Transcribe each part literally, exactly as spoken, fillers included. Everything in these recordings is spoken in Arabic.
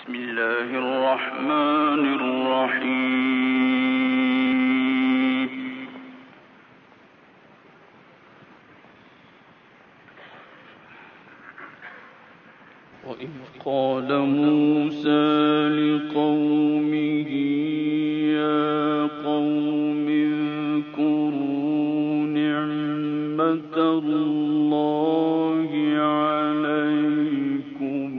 بسم الله الرحمن الرحيم. وإذ قال موسى لقومه يا قوم اذكروا نعمة الله عليكم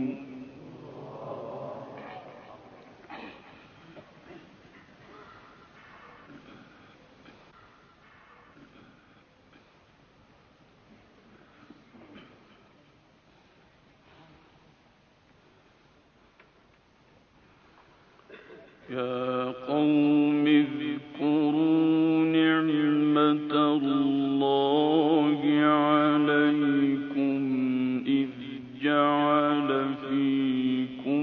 يا قوم اذكروا نعمة الله عليكم إذ جعل فيكم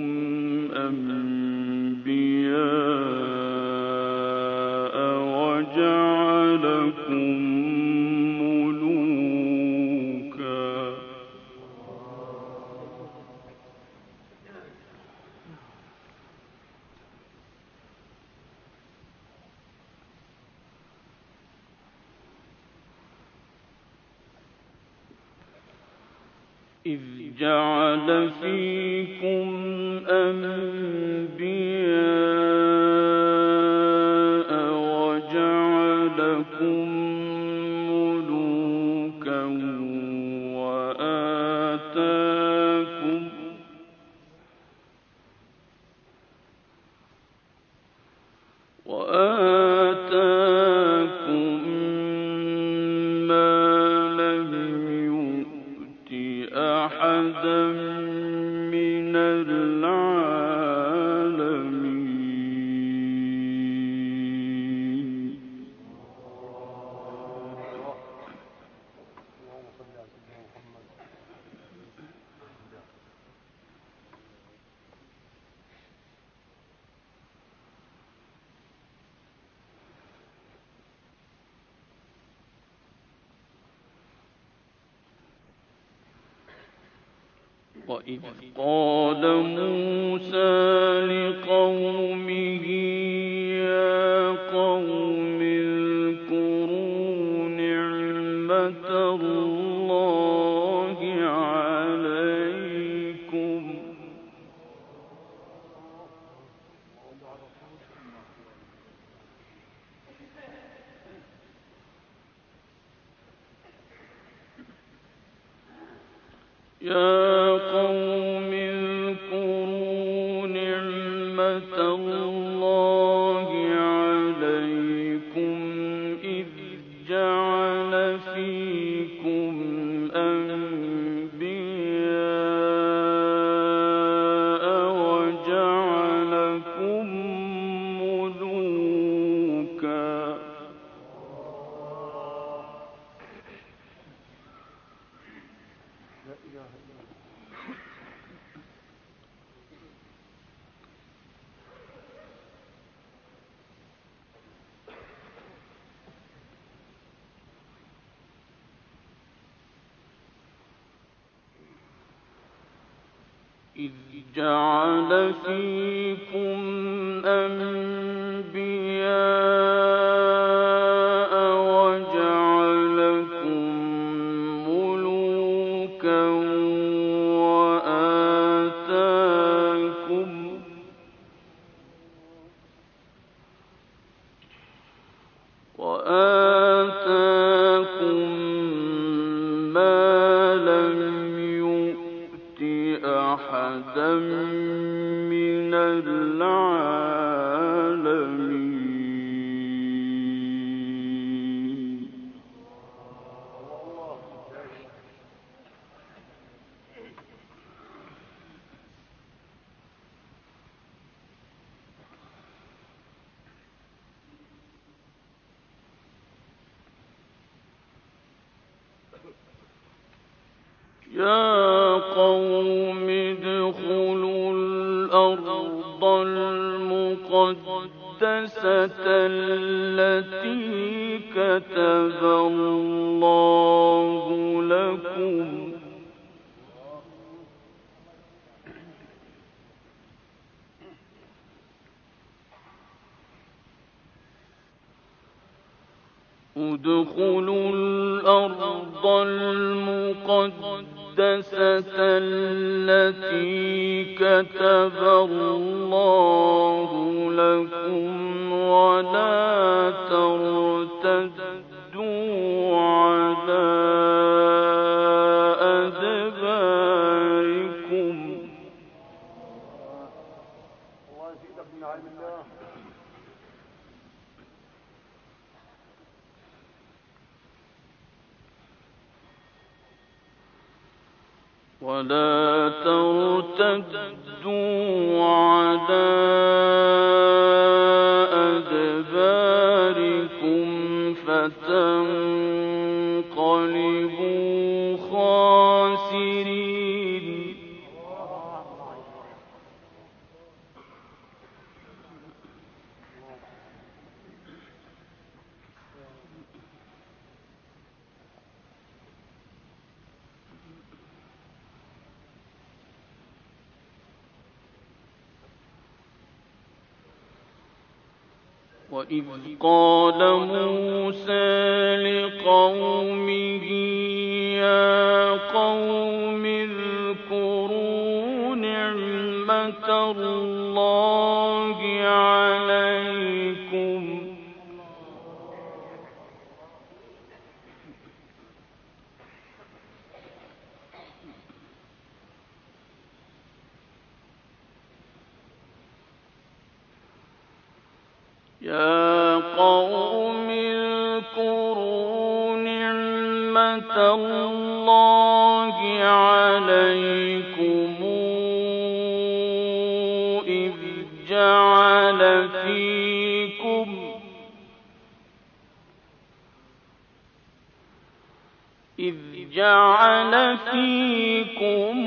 أنبياء وجعلكم ملوكا إذ جعل فيكم أنبياء وجعلكم ملوكا وآتاكم وآتاكم ما لم يؤت أحدا من العالمين. وإذ قال موسى لقومه يا قوم اذكروا نعمة الله عليكم يا قوم اذكروا نعمة الله عليكم إذ جعل فيكم أنبياء وجعلكم ملوكا إذ جعل فيكم أنبياء وجعلكم ملوكا وآتاكم وآتاكم ما لم يؤت أحدا من العالمين. يا قوم ادخلوا الأرض المقدسة التي كتب الله لكم ادخلوا الأرض المقدسة التي كتب الله لكم ولا ترتدوا على أدباركم. ولا ترتدوا على أدباركم فتنقلبوا خاسرين. وَإِذْ قَالَ مُوسَىٰ لِقَوْمِهِ يَا قَوْمِ اذْكُرُوا نِعْمَةَ اللَّهِ عَلَيْكُمْ يا قوم اذكروا نعمة الله عليكم إذ جعل فيكم إذ جعل فيكم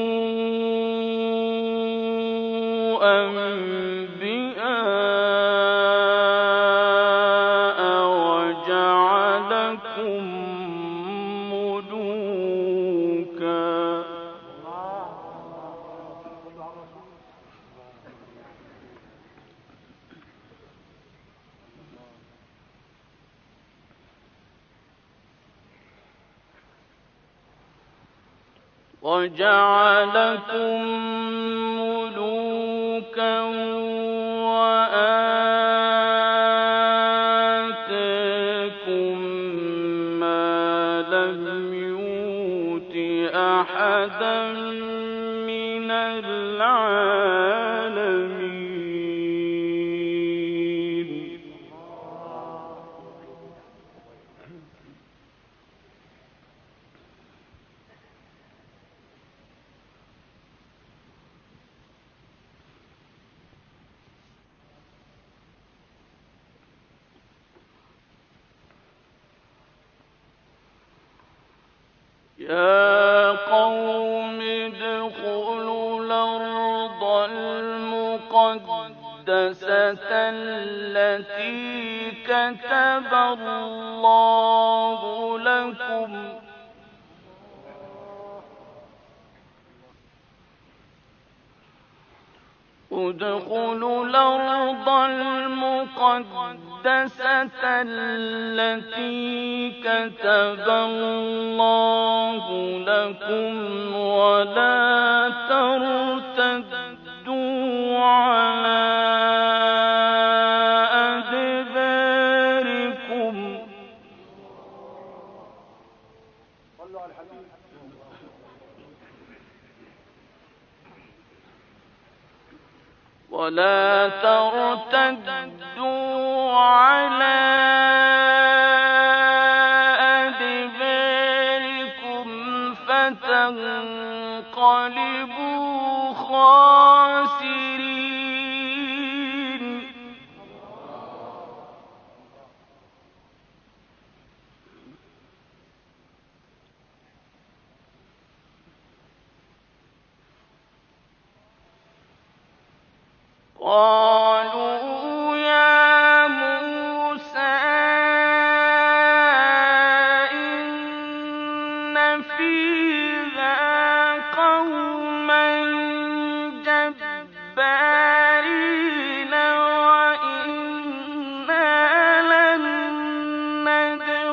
وَجَعَلَكُم مُّلُوكًا وَآتَاكُم مَّا لَمْ يُؤْتِ أَحَدًا مِّنَ الْعَالَمِينَ. يَا قَوْمِ ادْخُلُوا الْأَرْضَ الْمُقَدَّسَةَ الَّتِي كَتَبَ اللَّهُ لَكُمْ ادخلوا الأرض المقدسة التي كتب الله لكم ولا ترتدوا على أدباركم. ولا ترتدوا على أدباركم فتنقلبوا خاسرين. قالوا يا موسى إن فيها قوما جبارين وإنا لن ندخلها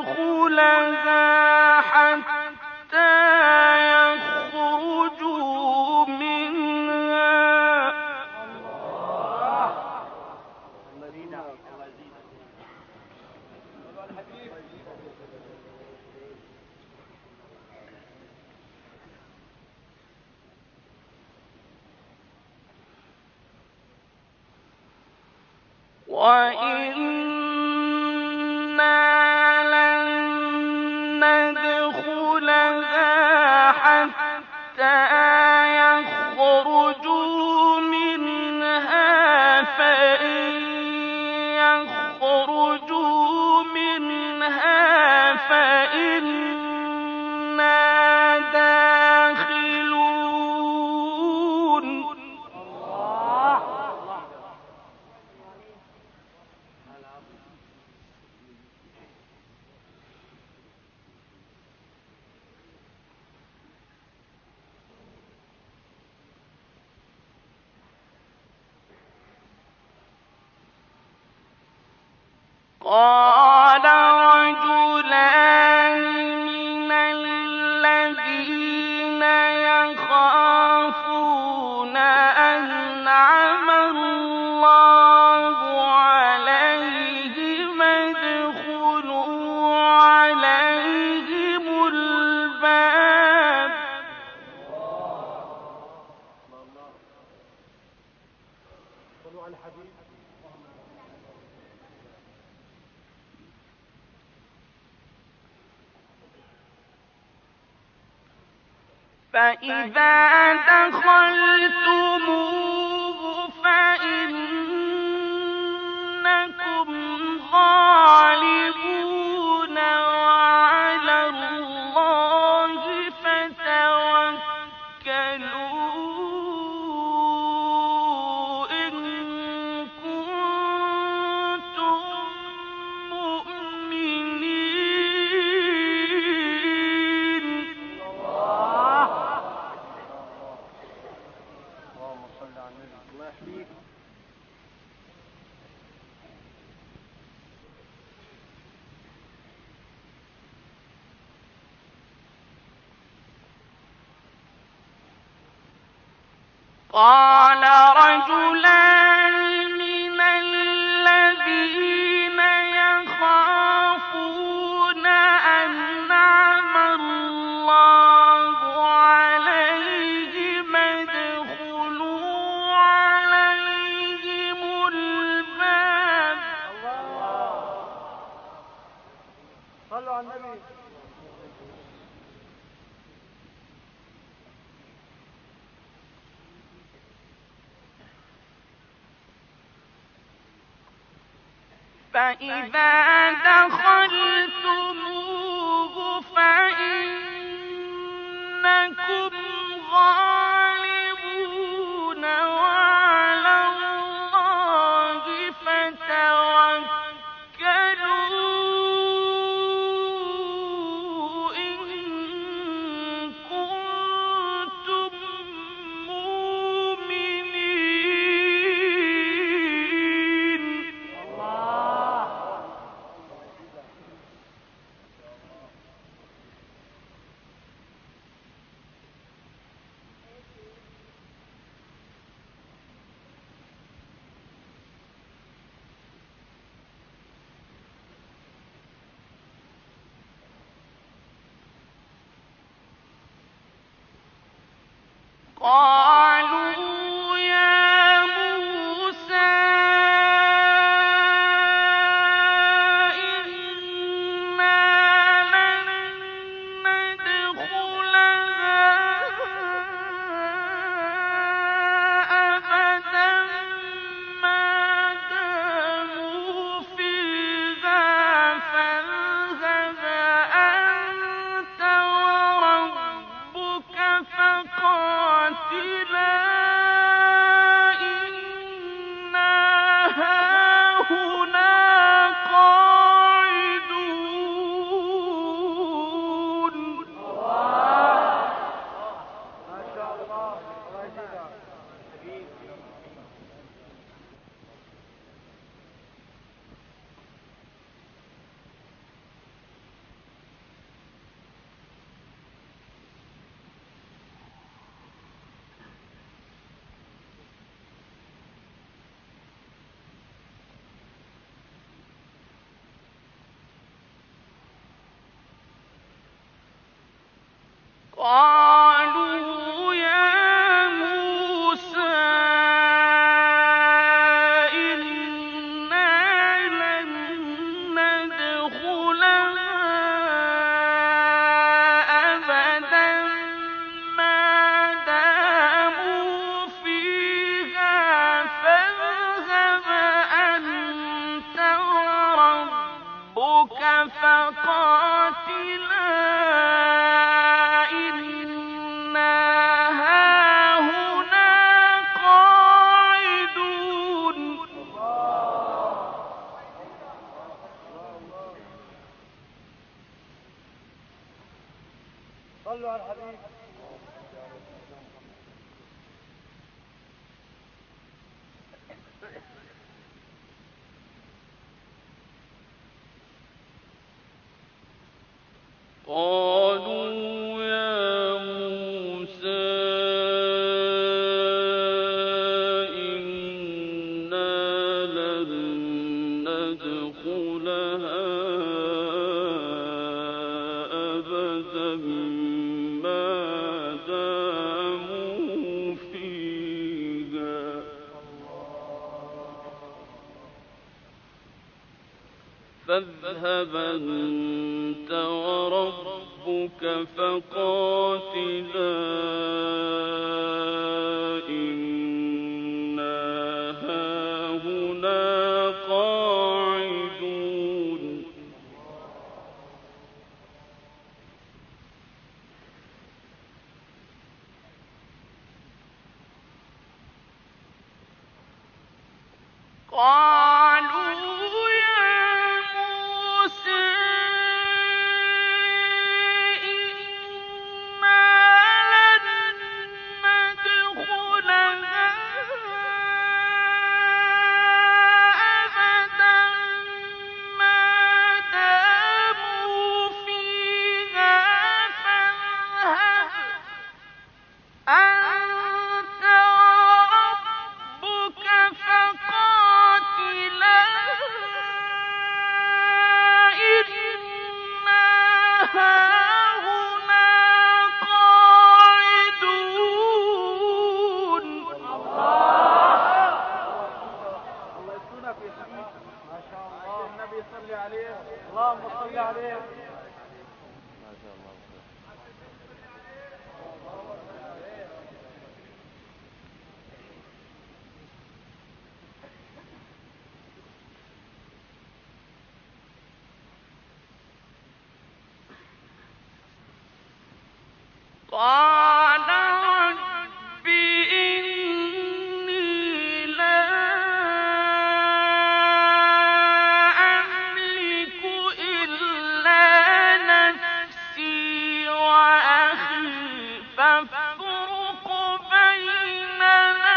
لن ندخلها حتى يخرجوا منها فإن يخرجوا منها فإنا داخلون. قال رجلان من الذين يخافون أنعم الله عليهم ادخلوا عليهم الباب فإذا دخلتموه فإنكم غالبون وعلى الله فتوكلوا إن كنتم مؤمنين. قال رجلان من الذين يخافون أنعم الله عليهم ادخلوا عليهم الباب. صلوا على النبي. فإذا دخلتموه فإنكم غالبون وعلى الله فتوكلوا إن كنتم مؤمنين. قالوا يا موسى إنا لن ندخلها أبدا ما داموا فيها فاذهب أنت وربك فقاتلا إنا هاهنا قاعدون. ما شاء الله. قالوا يا موسى إنا فقاتلا إنا هاهنا قاعدون صلوا على الحبيب. قالوا يا موسى إنا لن ندخلها أبدا ما داموا فيها فاذهب أنت وربك فقاتلا إنا هاهنا قاعدون قالوا يا موسى إنا لن ندخلها أبدا ما داموا فيها فاذهب أنت وربك فقاتلا إنا هاهنا قاعدون الله يسلمك يا حبيبي. ما شاء الله. النبي صلي عليه. اللهم صل عليه. ما شاء الله. قال رب إني لا أملك إلا نفسي وأخي فافرق بيننا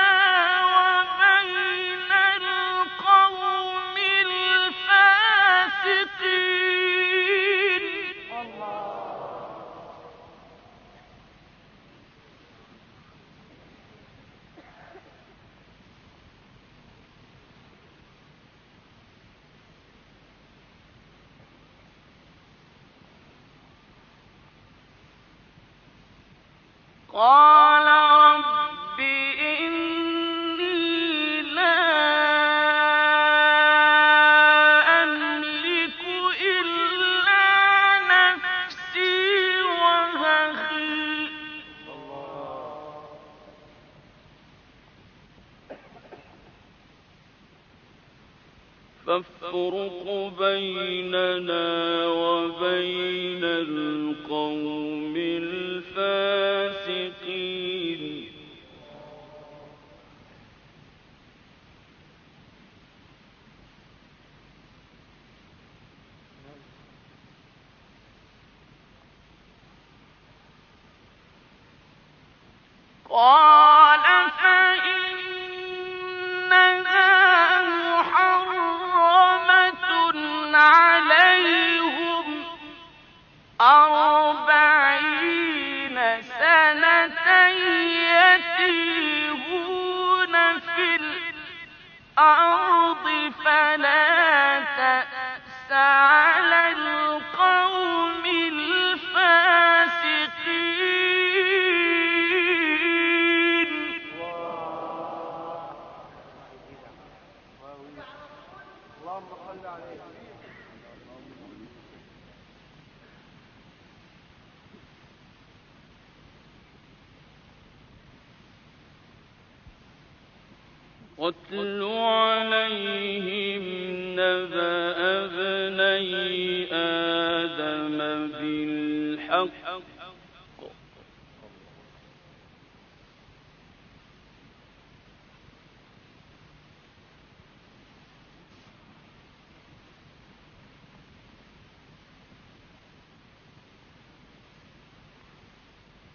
وبين القوم الفاسقين قال رب إني لا أملك إلا نفسي وأخي فافرق بيننا وبين القوم الفاسقين قال فإنها محرمة عليهم أربعين سنة يتيهون في الأرض فلا تأس على القوم الفاسقين اللهم صل عليه. واتل عليهم نبأ ابني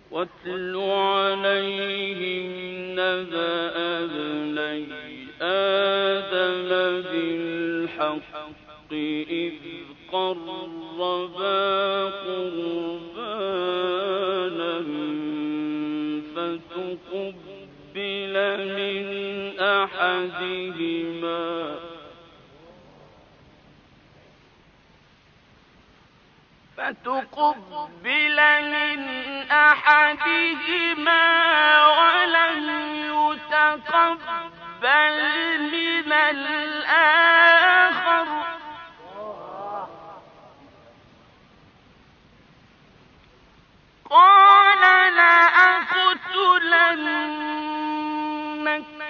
واتل عليهم نبأ ابني آدم بالحق إذ قربا قربانا فتقبل من أحدهما فتقبل من أحدهما ولم يتقبل من الآخر قال لأقتلنك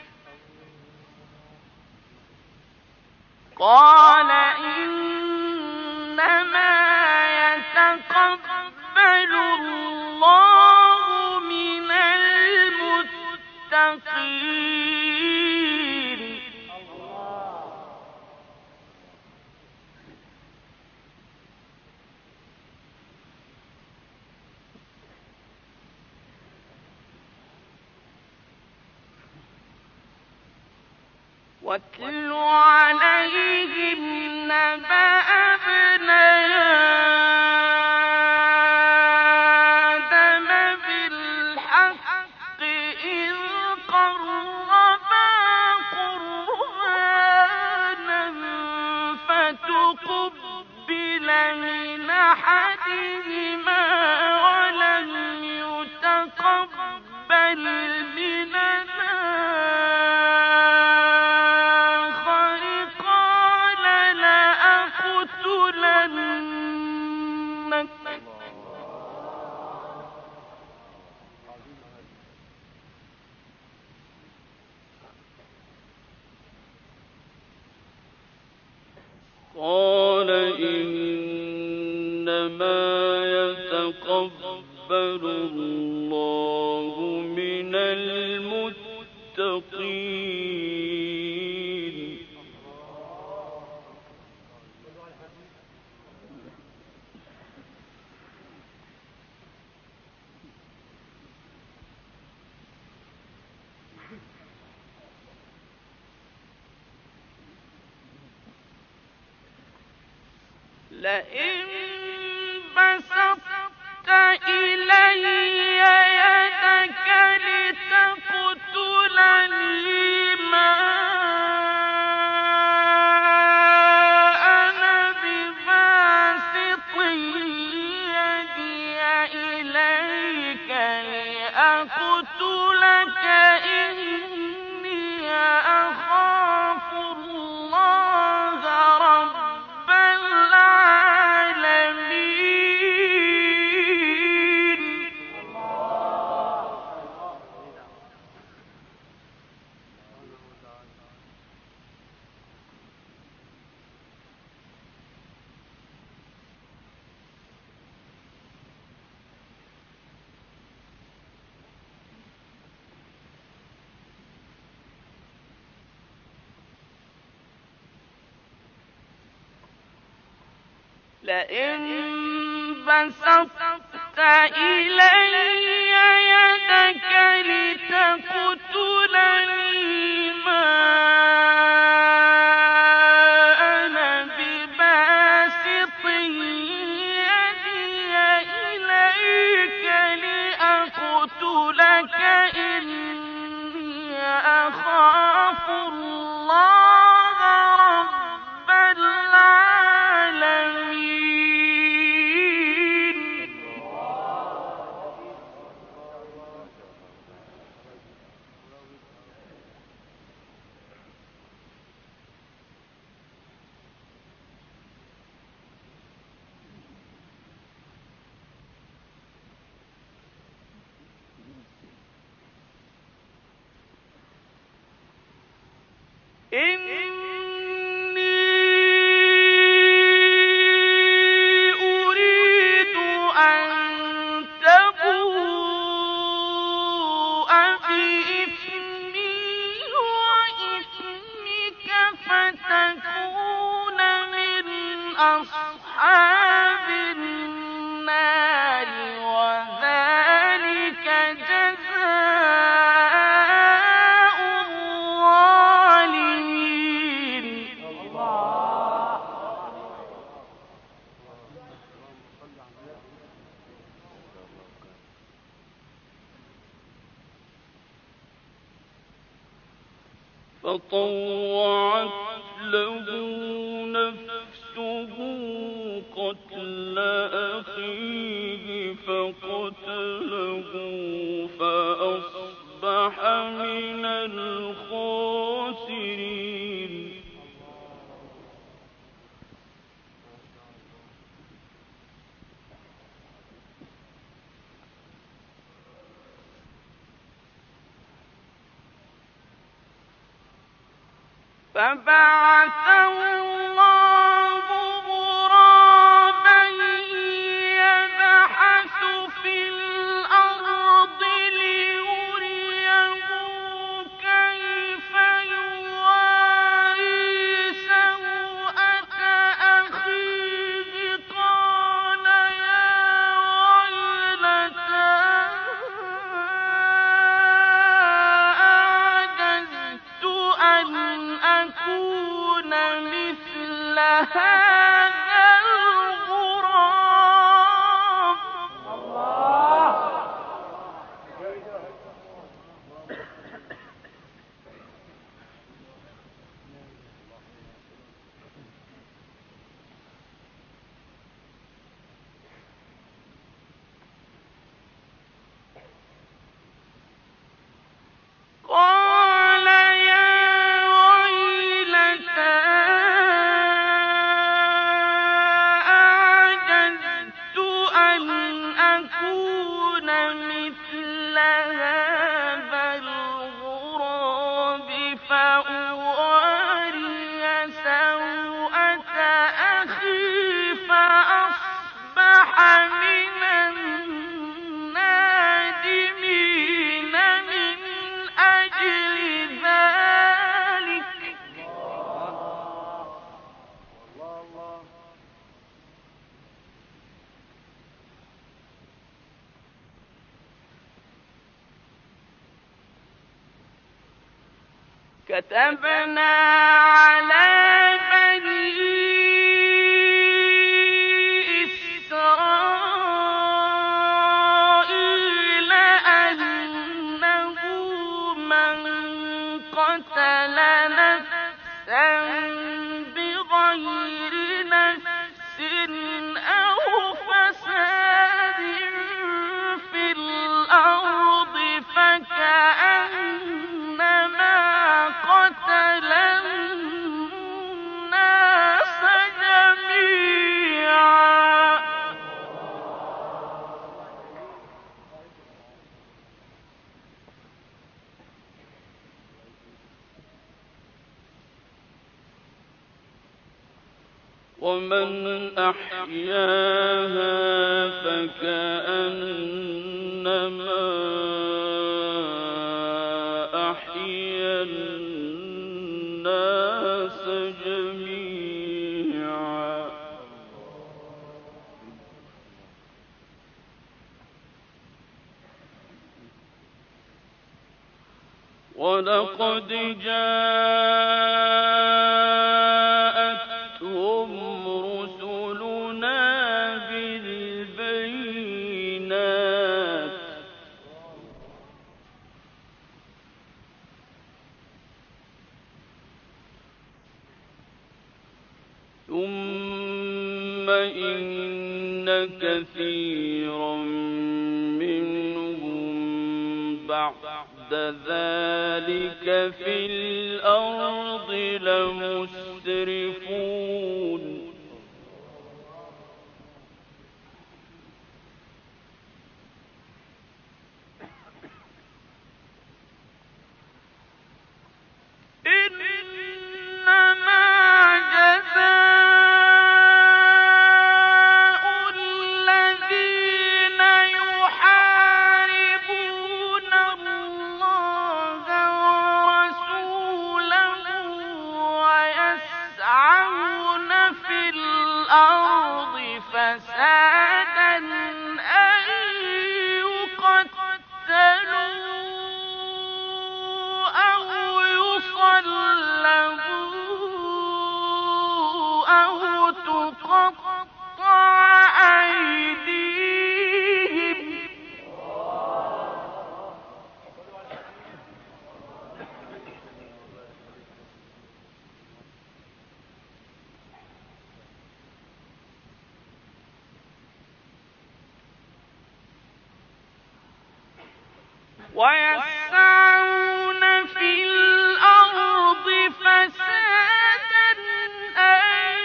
قال إنما يتقبل الله من المتقين واتل عليهم نبأ ابني آدم بالحق إذ قربا قربانا فتقبل من أحدهما ولم يتقبل من الآخر قال لأقتلنك قال إنما يتقبل الله من المتقين لئن بسطت إلي يدك لتقتلني ما أنا بباسط يدي إليك لأقتلك إني أخاف الله رب العالمين لئن بسطت إلي يدك لتقتلني ما أنا بباسط يدي إليك لأقتلك إني أخاف الله رب العالمين فطوعت له نفسه قتل أخيه فقتله فأصبح من الخاسرين. فبعث الله غرابا يبحث في الأرض ليريه كيف يواري سوءة أخيه قال يا ويلتى أعجزت أن أكون مثل هذا الغراب. قال يا ويلتى أعجزت أن أكون مثل هذا الغراب فأواري سوءة أخي فأصبح من النادمين من أجل ذلك. كتبنا على بني إسرائيل أنه من قتل نفسا بغير نفس أو فساد في الأرض فكأنما قتل الناس جميعا. ومن أحياها فكأنما أحيا الناس جميعا. ولقد جاءتهم رسلنا بالبينات ثم إن كثيرا منهم بعد ذلك في الأرض لمسرفون. إنما جزاء الذين يحاربون الله ورسوله ويسعون في الأرض فسادا أن يقتلوا أو يصلبوا أو تقطع أيديهم ويسعون في الأرض فسادا أن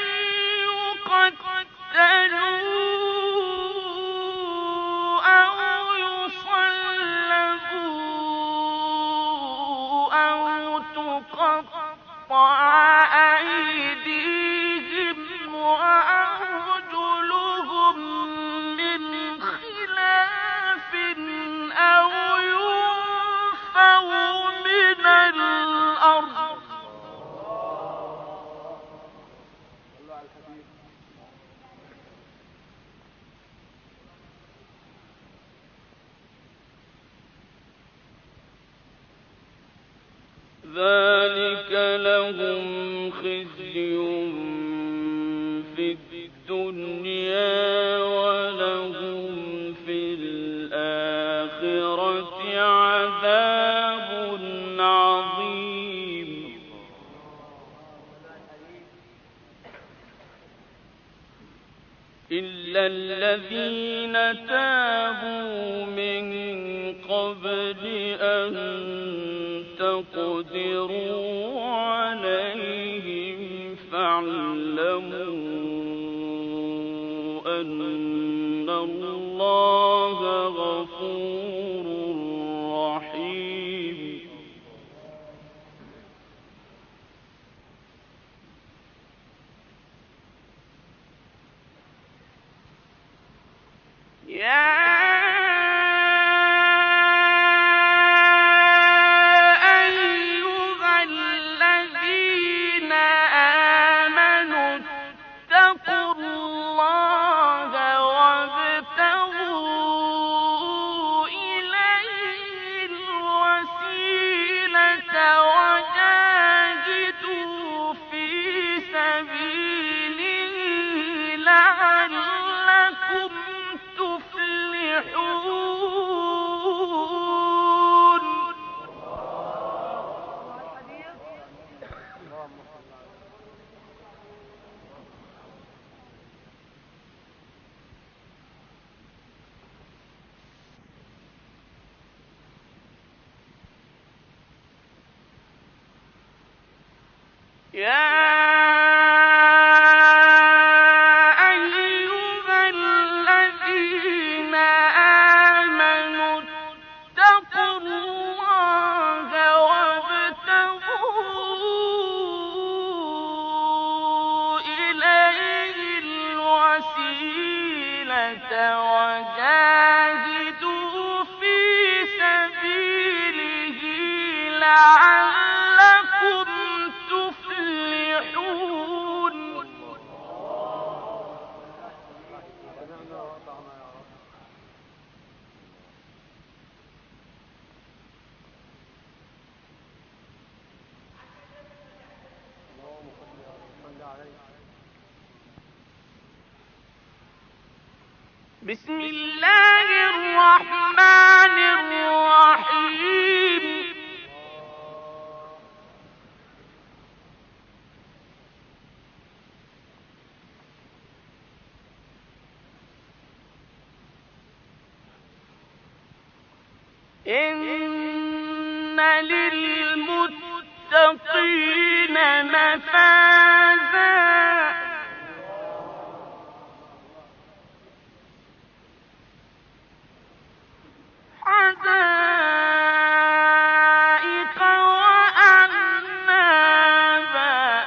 يقتلوا أو يصلبوا أو تقطع أيديهم وأرجلهم من خلاف أو ينفوا من الأرض ذلك لهم خزي في الدنيا ولهم في الآخرة عذاب عظيم إلا الذين تابوا من قبل أن تقدروا عليهم فاعلموا أن الله غفور رحيم يا وجاهدوا في سبيله لعلكم تفلحون بسم الله الرحمن الرحيم إن للمتقين مفازا حدائق وأعنابا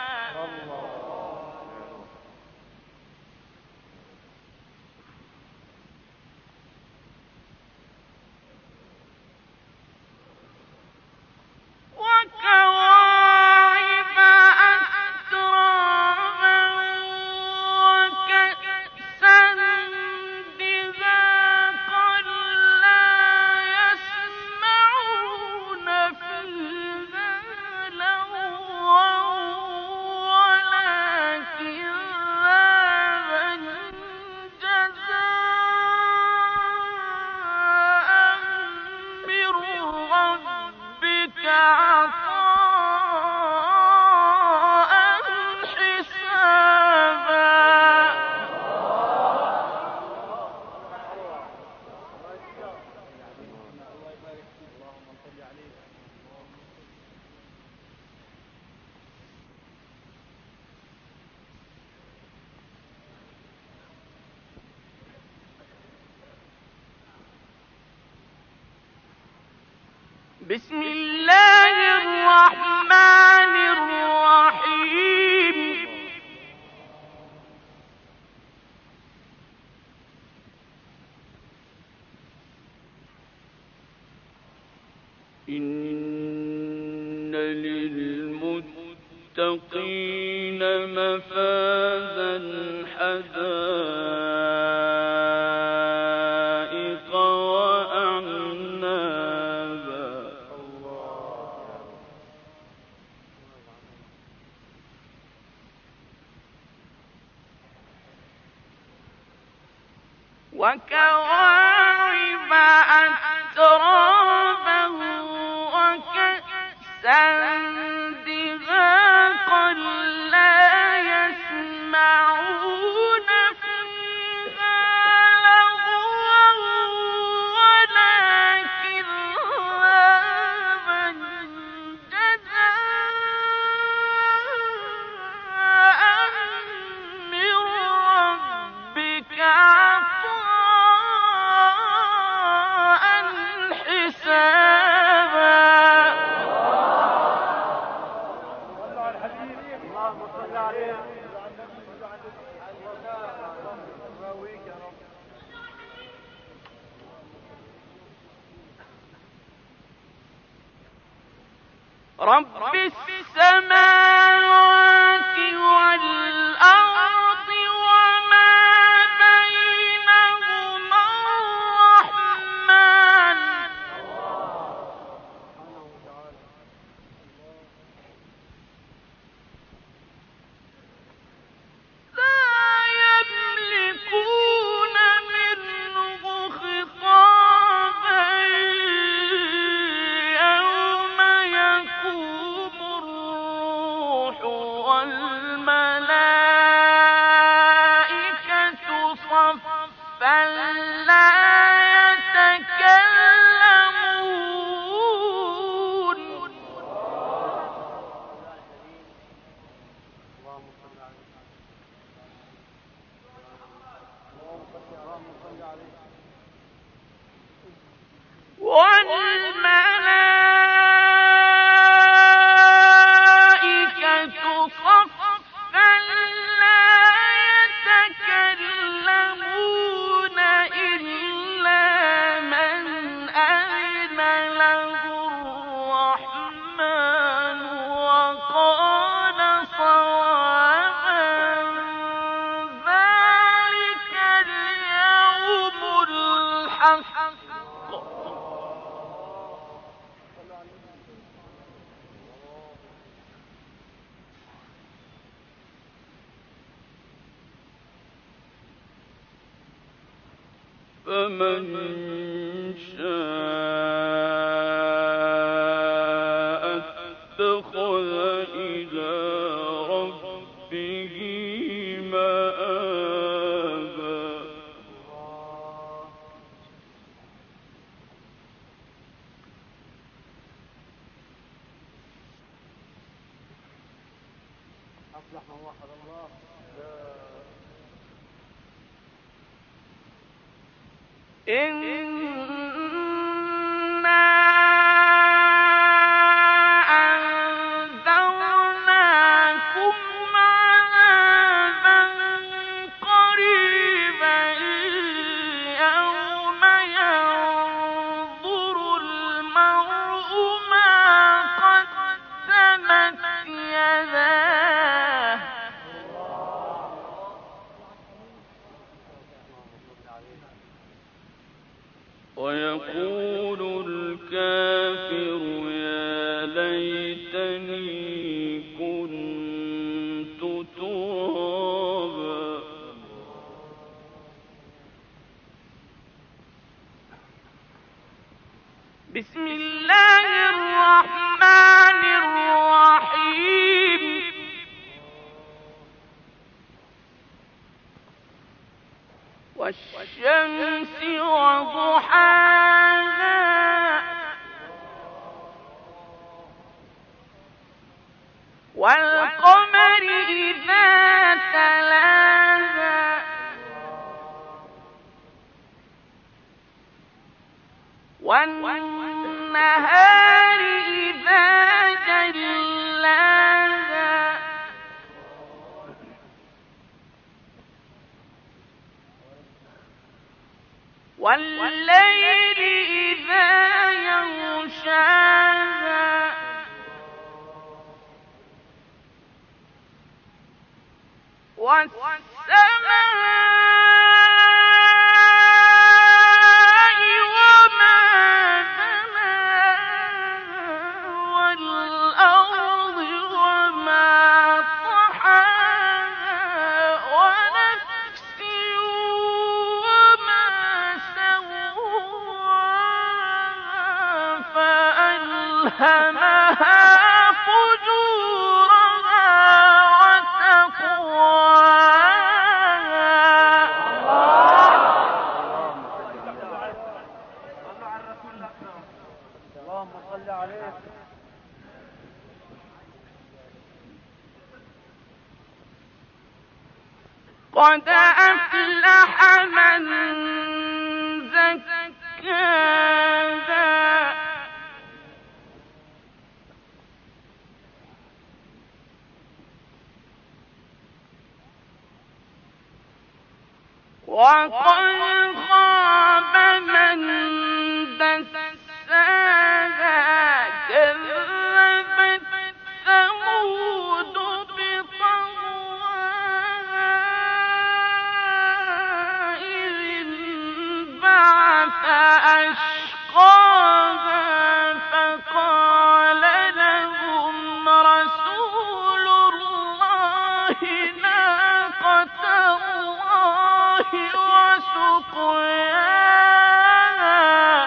وكواعب بسم الله الرحمن الرحيم إن للمتقين مفازا حدائق وأعنابا وكواعب أترابا وكأسا دهاقا لا يسمعون فيها لغوا ولا كذابا جزاء من ربك عطاء حسابا. اللهم صل عليه. رب السماوات والأرض وما بينهما الرحمن لا يملكون منه خطابا يوم يقوم الروح والملائكة صفا لا يتكلمون والملائكة صفا لا يتكلمون إلا من أذن له الرحمن وقال صوابا ذلك اليوم الحق. فمن شاء اتخذ إلى ربه مآبا. أفلح من وحد الله. إنا أنذرناكم عذابا قريبا يوم ينظر المرء ما قدمت يداه ويقول الكافر يا ليتني كنت ترابا. بسم الله الرحمن الرحيم والشمس وضحاها والقمر إذا تلاها والنجم وَالنَّهَارِ إِذَا جَلَّاهَا وَاللَّيْلِ إِذَا يَغْشَاهَا وَالسَّمَاءِ وَمَا بَنَاهَا وَالْأَرْضِ وَمَا طَحَاهَا وَنَفْسٍ وَمَا سَوَّاهَا فَأَلْهَمَهَا فُجُورَهَا اللهم صل عليه. قد أفلح من زكاها وقد خاب من دساها كذبت ثمود بطغواها إذ انبعث أشقاها فقال لهم رسول الله ناقة الله وسقياها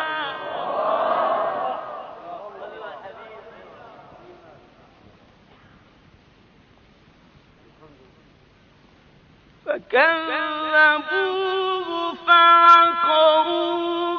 فكذبوه فعقروها